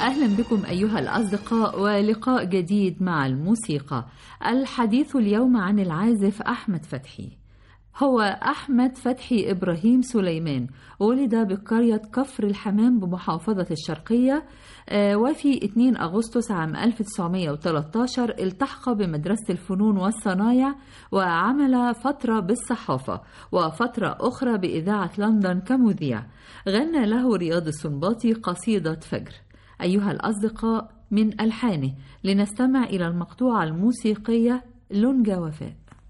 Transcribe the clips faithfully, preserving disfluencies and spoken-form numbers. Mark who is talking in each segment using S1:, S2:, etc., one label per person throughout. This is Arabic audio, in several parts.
S1: أهلا بكم أيها الأصدقاء ولقاء جديد مع الموسيقى. الحديث اليوم عن العازف أحمد فتحي. هو أحمد فتحي إبراهيم سليمان، ولد بقرية كفر الحمام بمحافظة الشرقية، وفي اثنين أغسطس عام ألف وتسعمائة وثلاثة عشر التحق بمدرسة الفنون والصنايع، وعمل فترة بالصحافة وفترة أخرى بإذاعة لندن كمذيع. غنى له رياض السنباطي قصيدة فجر. أيها الأصدقاء، من ألحانه لنستمع إلى المقطوعة الموسيقية لونجا وفاء.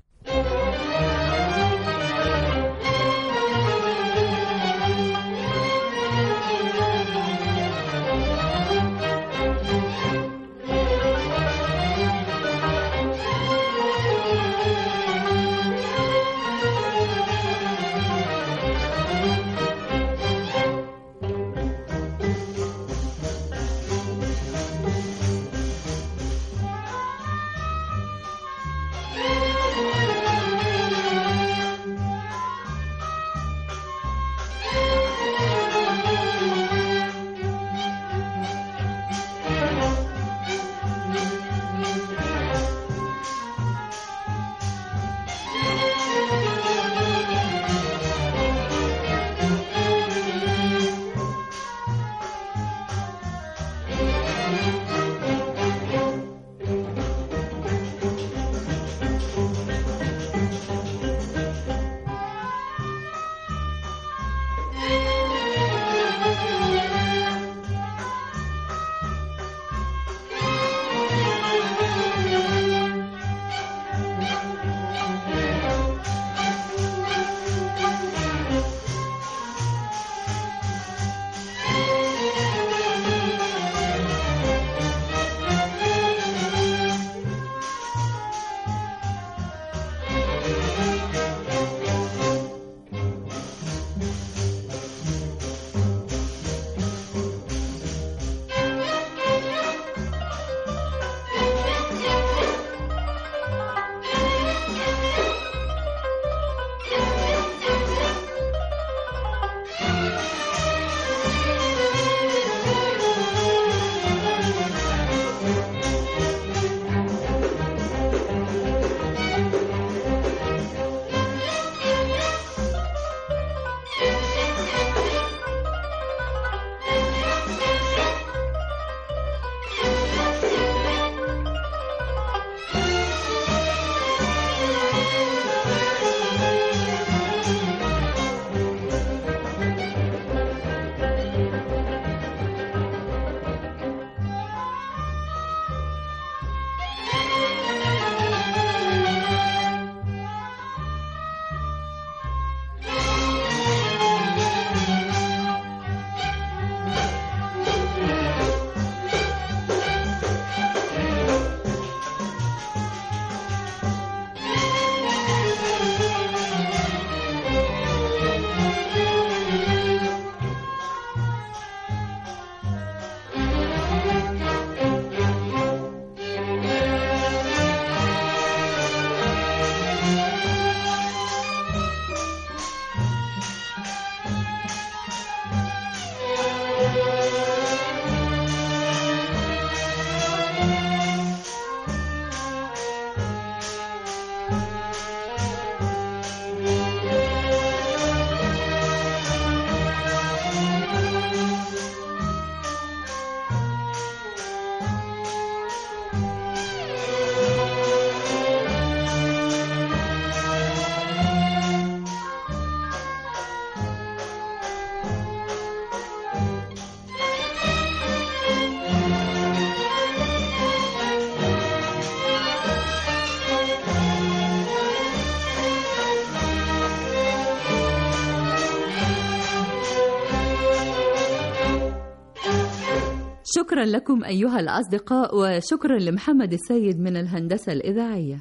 S1: شكرا لكم أيها الأصدقاء، وشكرا لمحمد السيد من الهندسة الإذاعية.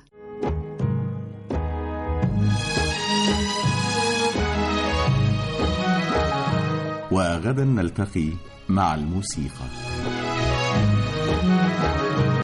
S2: وغدا نلتقي مع الموسيقى.